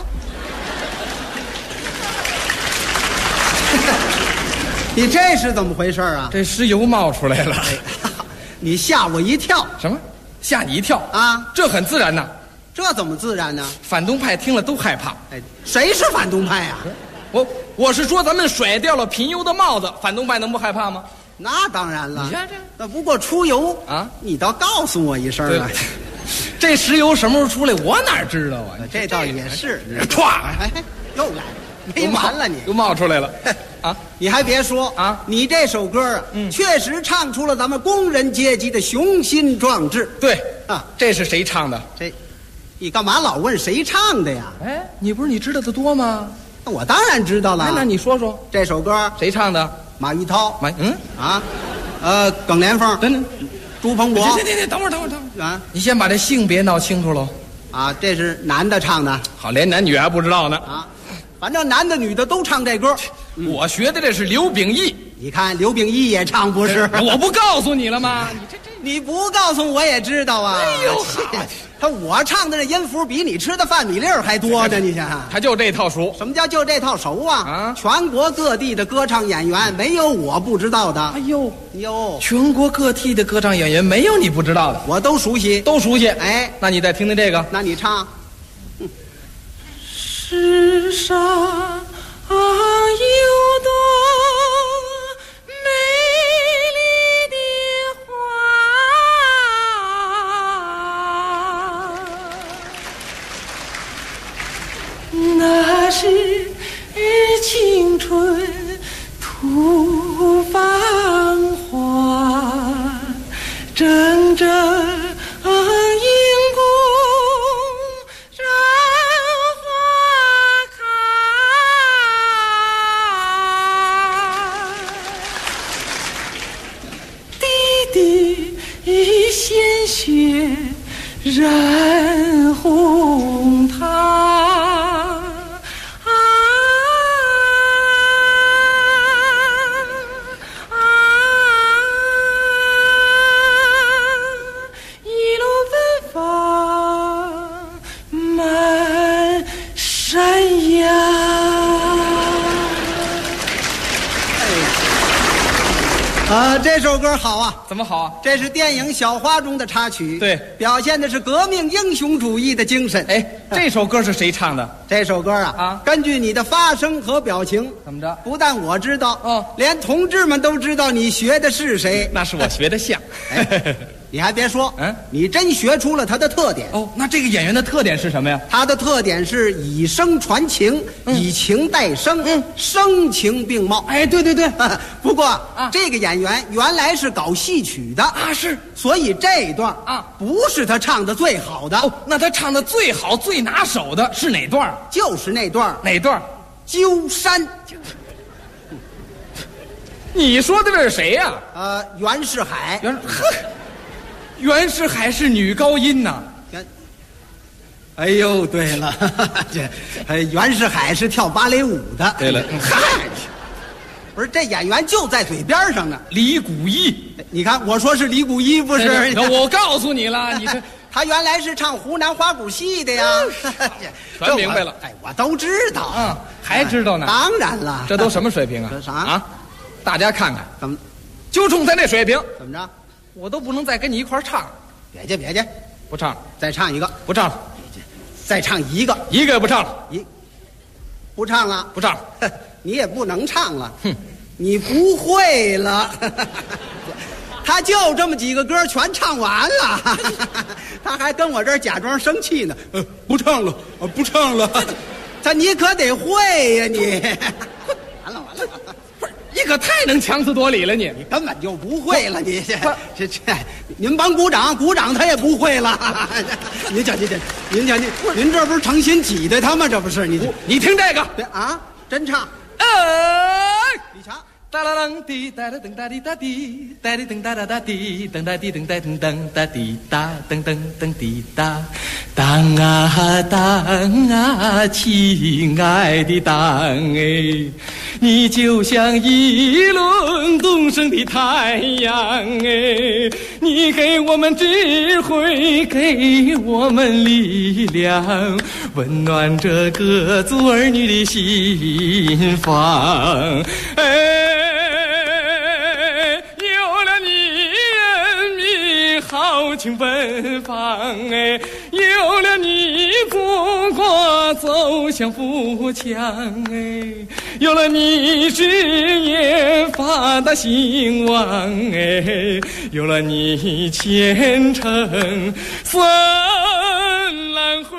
你这是怎么回事啊？ 这石油冒出来了， 你吓我一跳。 什么？吓你一跳啊？ 这很自然呐。 这怎么自然呢？ 反动派听了都害怕。 哎，谁是反动派呀？ 我是说，咱们甩掉了贫油的帽子，反动派能不害怕吗？ 那当然了。 你看这， 那不过出油啊， 你倒告诉我一声啊。 这石油什么时候出来，我哪知道啊？ 这倒也是。 歘！ 又来，没完了你， 又冒出来了啊！ 你还别说啊，你这首歌啊，确实唱出了咱们工人阶级的雄心壮志。 对啊，这是谁唱的？ 你干嘛老问谁唱的呀？ 哎，你不是你知道的多吗？ 我当然知道了。 那你说说这首歌谁唱的？ 马玉涛。耿连峰。 等， 朱鹏博。 等会儿啊！你先把这性别闹清楚喽。 啊，这是男的唱的。 好，连男女还不知道呢。 啊，反正男的女的都唱这歌。 我学的这是刘秉义。 你看刘秉义也唱不是？ 我不告诉你了吗？ 你不告诉我也知道啊！ 哎呦， 我唱的这音符比你吃的饭米粒儿还多呢！你想， 他就这套熟。 什么叫就这套熟啊？全国各地的歌唱演员没有我不知道的。 哎呦，全国各地的歌唱演员没有你不知道的， 我都熟悉， 都熟悉。 哎， 那你再听听这个， 那你唱。 世上有多美丽的花，那是青春吐芳华，阵阵银光染花开，滴滴鲜血染红它。 这首歌好啊！ 怎么好啊？ 这是电影《小花》中的插曲， 对， 表现的是革命英雄主义的精神。 哎，这首歌是谁唱的？ 这首歌啊，根据你的发声和表情， 怎么着？ 不但我知道，连同志们都知道你学的是谁。 那是我学的像。 你还别说，你真学出了他的特点。 哦，那这个演员的特点是什么呀？ 他的特点是以声传情，以情带声，声情并茂。 哎，对对对。 不过这个演员原来是搞戏曲的啊，是， 所以这一段不是他唱的最好的。 哦，那他唱的最好、最拿手的是哪段？ 就是那段。 哪段？ 鸠山。 你说的这是谁呀？ 袁世海。 袁世海是女高音呐。 哎呦，对了，袁世海是跳芭蕾舞的。 对了， 嗨，不是这演员就在嘴边上呢。 李谷一， 你看我说是李谷一不是？ 我告诉你了，你这他原来是唱湖南花鼓戏的呀。 全明白了。 哎，我都知道。 还知道呢？ 当然了。 这都什么水平啊？ 这啥啊？大家看看， 怎么就冲他那水平？ 怎么着？ 我都不能再跟你一块唱。 别介，别介， 不唱了， 再唱一个， 不唱了， 再唱一个， 一个也不唱了， 不唱了， 不唱了， 你也不能唱了，哼，你不会了。他就这么几个歌全唱完了，他还跟我这儿假装生气呢。不唱了，不唱了。你可得会呀你。完了。 不是，你可太能强词夺理了你根本就不会了你这，您帮鼓掌他也不会了。您讲，您这不是诚心挤兑他吗？这不是你听这个啊，真唱，你瞧。 哒啦啷滴哒啦噔哒滴哒滴哒滴噔哒哒哒滴噔哒滴噔哒噔噔哒滴哒噔噔噔滴哒当啊当啊，亲爱的当哎，你就像一轮东升的太阳哎，你给我们智慧，给我们力量，温暖着各族儿女的心房哎。豪情奔放哎，有了你，祖国走向富强哎，有了你，事业发达兴旺哎，有了你，前程灿烂辉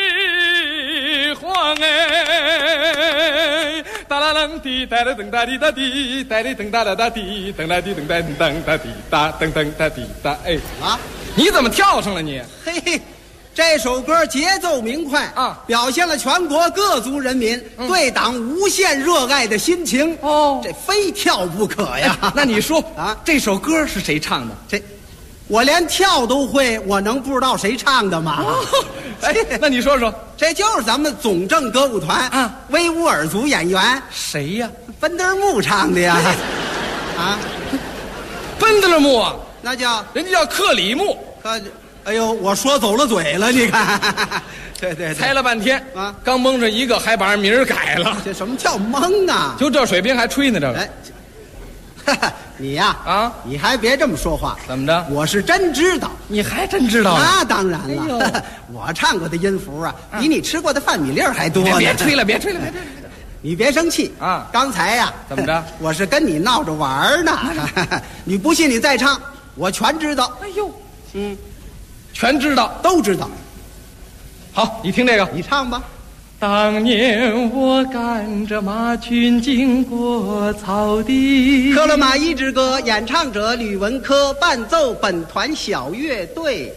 煌哎。哒啦啷滴哒啦噔哒滴哒滴哒哩噔哒啦哒滴噔啦滴噔哒噔噔哒滴哒噔噔哒滴哒哎啊！ 你怎么跳上了你？ 嘿，这首歌节奏明快啊，表现了全国各族人民对党无限热爱的心情哦，这非跳不可呀。 那你说啊，这首歌是谁唱的？ 我连跳都会，我能不知道谁唱的吗？ 哎，那你说说， 这就是咱们总政歌舞团啊，维吾尔族演员谁呀？ 奔德木唱的呀。啊， 奔德木啊， 那叫人家叫克里木。 哎呦，我说走了嘴了，你看。对， 猜了半天啊，刚蒙着一个，还把人名儿改了。 这什么叫蒙啊？ 就这水平还吹呢，这个。 你呀，你还别这么说话。 怎么着？ 我是真知道。 你还真知道？ 那当然了。我唱过的音符啊，比你吃过的饭米粒还多呢。 别吹了。 你别生气啊！刚才呀， 怎么着？ 我是跟你闹着玩呢。你不信，你再唱，我全知道。 哎呦，全知道， 都知道。 好，你听这个， 你唱吧。 当年我赶着马群经过草地， 科勒玛依之歌，演唱者吕文科，伴奏本团小乐队。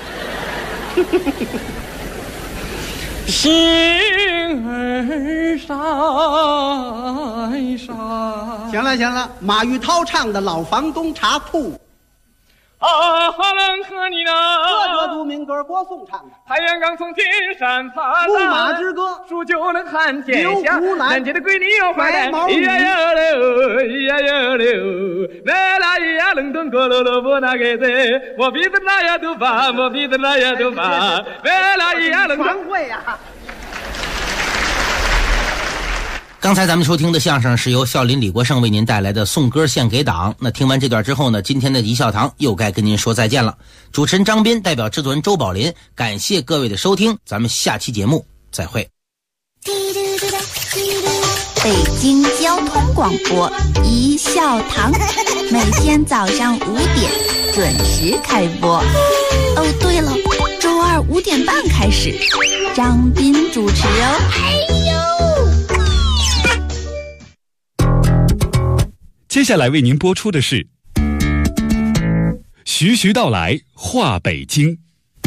星儿闪闪。 行了，马玉涛唱的《老房东茶铺》。 啊，哈伦和你呢？ 各族民歌歌颂唱的。 太阳刚从天山爬木马之歌， 数就能看天下。 牛南街的闺女有花旦，咿呀呀嘞，咿呀呀嘞，来啦咿呀冷咚咕噜噜不那个子，我鼻子那呀都发，我鼻子那呀都发，来啦咿呀冷咚。 全会呀。 刚才咱们收听的相声是由孝林李国盛为您带来的送歌献给党。那听完这段之后呢，今天的一笑堂又该跟您说再见了。主持人张斌代表制作人周宝林，感谢各位的收听，咱们下期节目再会。 北京交通广播一笑堂，每天早上5点准时开播。哦，对了，周二5点半开始，张斌主持哦。 接下来为您播出的是徐徐道来话北京。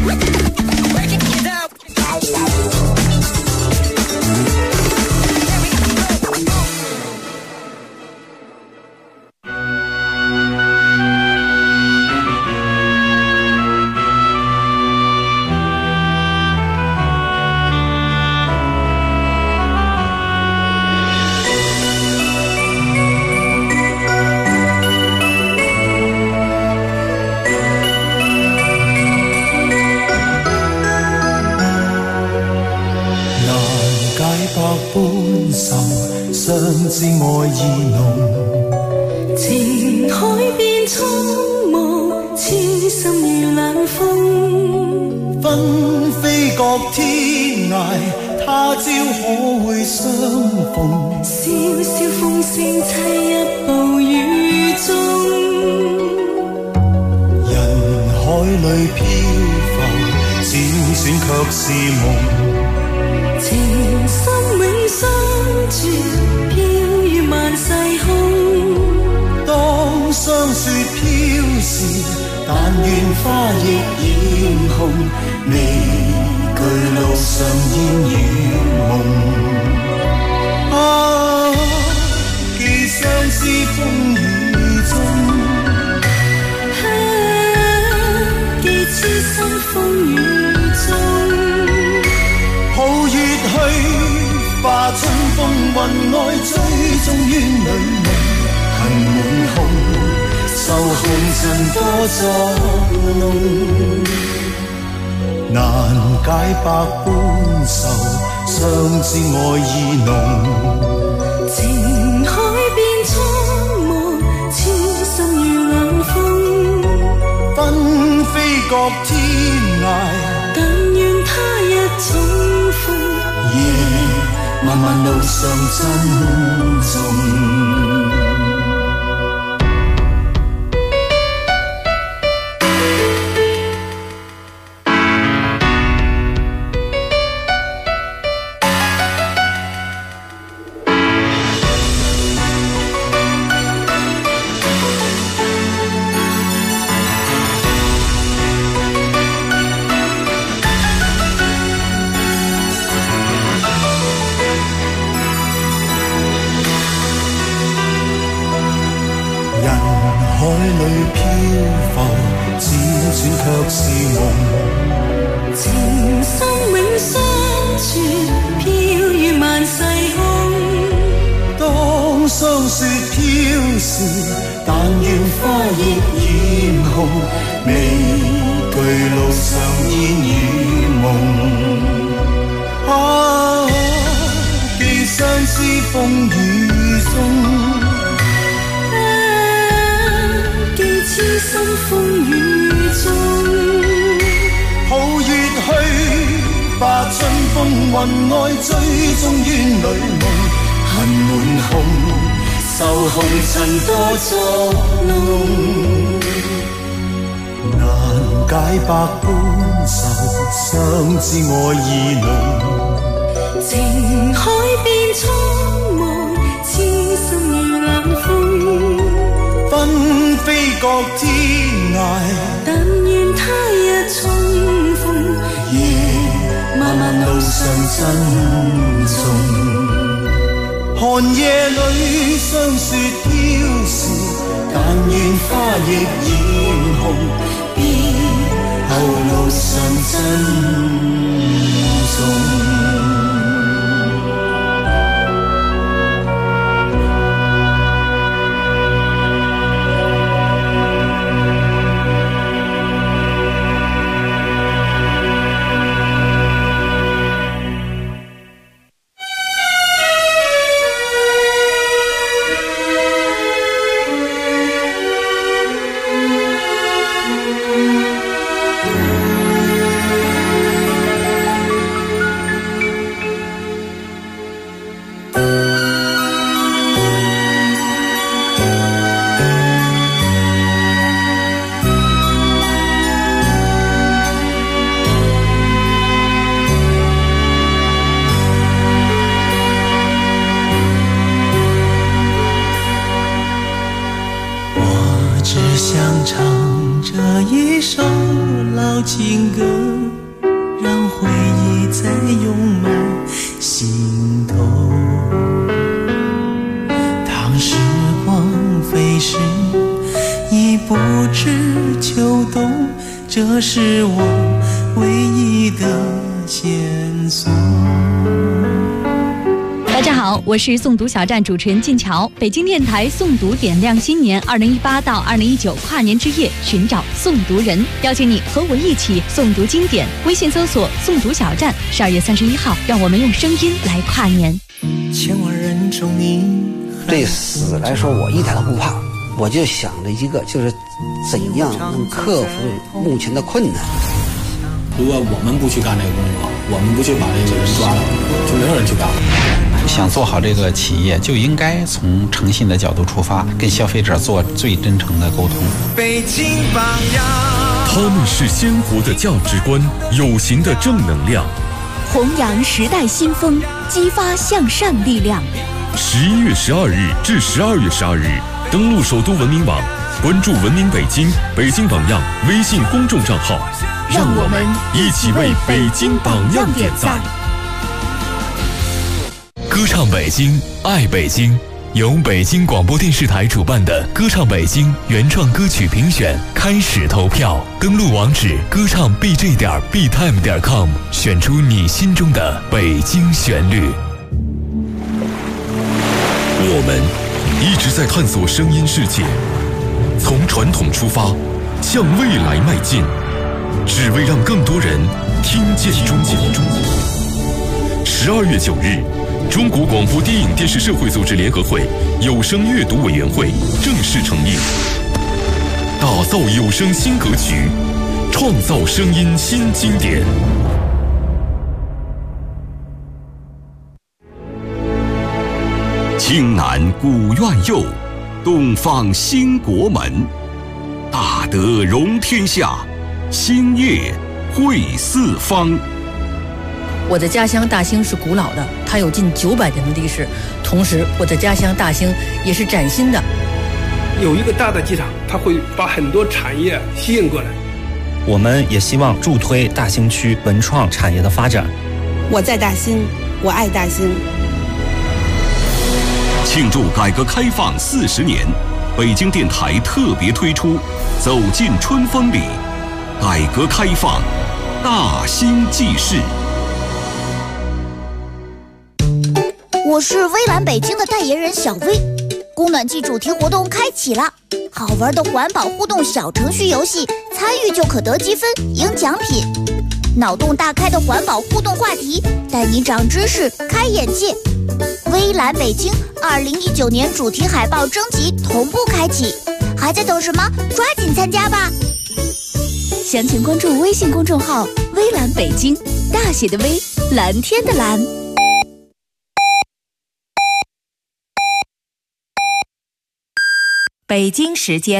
相知愛意濃， 情海變蒼茫，痴心如冷風。 紛飛各天涯，他朝可會相逢？ 蕭蕭風聲凄泣暴雨中， 人海裏漂浮，輾轉卻是夢。 情深永相住，飄於萬世空。 當霜雪飄時，但願花亦染紅，未懼路上煙雨夢。啊，既相思風雨中， 既痴心風雨中。 抱月去，化春風雲外，追蹤於女夢，恨滿胸，受紅塵多作弄，難解百般愁，相知愛意濃。 情海變蒼茫，痴心如冷風， 紛飛各天涯， 但願他日重夜漫漫路上珍重。 挑事，但願花亦豔紅，未懼路上煙與夢。啊，寄相思風雨中， 寄痴心風雨中。 抱月去，把春風雲外追蹤於女夢，恨滿胸，受紅塵多作弄，難解百般愁，相知愛意濃。 情海變蒼茫，痴心如冷風， 紛飛各天涯， 但願他日重逢， 夜漫漫路上珍重。寒夜裏相說挑事，但願花亦豔紅，別後路上珍重。 情歌，让回忆再涌满心头。当时光飞逝，已不知秋冬，这是我唯一的线索。 大家好，我是诵读小站主持人静乔。北京电台诵读点亮新年2018到2019跨年之夜，寻找诵读人，邀请你和我一起诵读经典。微信搜索诵读小站，12月31号，让我们用声音来跨年。 千万人中你， 对死来说我一点都不怕，我就想着一个，就是怎样能克服目前的困难。 如果我们不去干这个工作，我们不去把这个人抓了，就没有人去干了。 想做好这个企业，就应该从诚信的角度出发，跟消费者做最真诚的沟通。 北京榜样， 他们是鲜活的价值观，有形的正能量， 弘扬时代新风，激发向善力量。 11月12日至12月12日，登录首都文明网，关注文明北京、北京榜样微信公众账号，让我们一起为北京榜样点赞。 歌唱北京，爱北京，由北京广播电视台主办的歌唱北京原创歌曲评选开始投票，登录网址歌唱 bj.btime.com， 选出你心中的北京旋律。 我们一直在探索声音世界，从传统出发，向未来迈进，只为让更多人听见中国。12月9日，中国广播电影电视社会组织联合会有声阅读委员会正式成立，打造有声新格局，创造声音新经典。 青南古院右，东方兴国门。大德容天下，兴业惠四方。 我的家乡大兴是古老的，它有近900年的历史。同时，我的家乡大兴也是崭新的。 有一个大的机场，它会把很多产业吸引过来。 我们也希望助推大兴区文创产业的发展。 我在大兴，我爱大兴。 庆祝改革开放40年，北京电台特别推出《走进春风里》，改革开放大兴记事。 我是微蓝北京的代言人小薇。 供暖季主题活动开启了，好玩的环保互动小程序游戏，参与就可得积分赢奖品。脑洞大开的环保互动话题，带你长知识开眼界。微蓝北京2019年主题海报征集同步开启，还在等什么？抓紧参加吧！ 详情关注微信公众号“微蓝北京”，大写的微，蓝天的蓝。 北京时间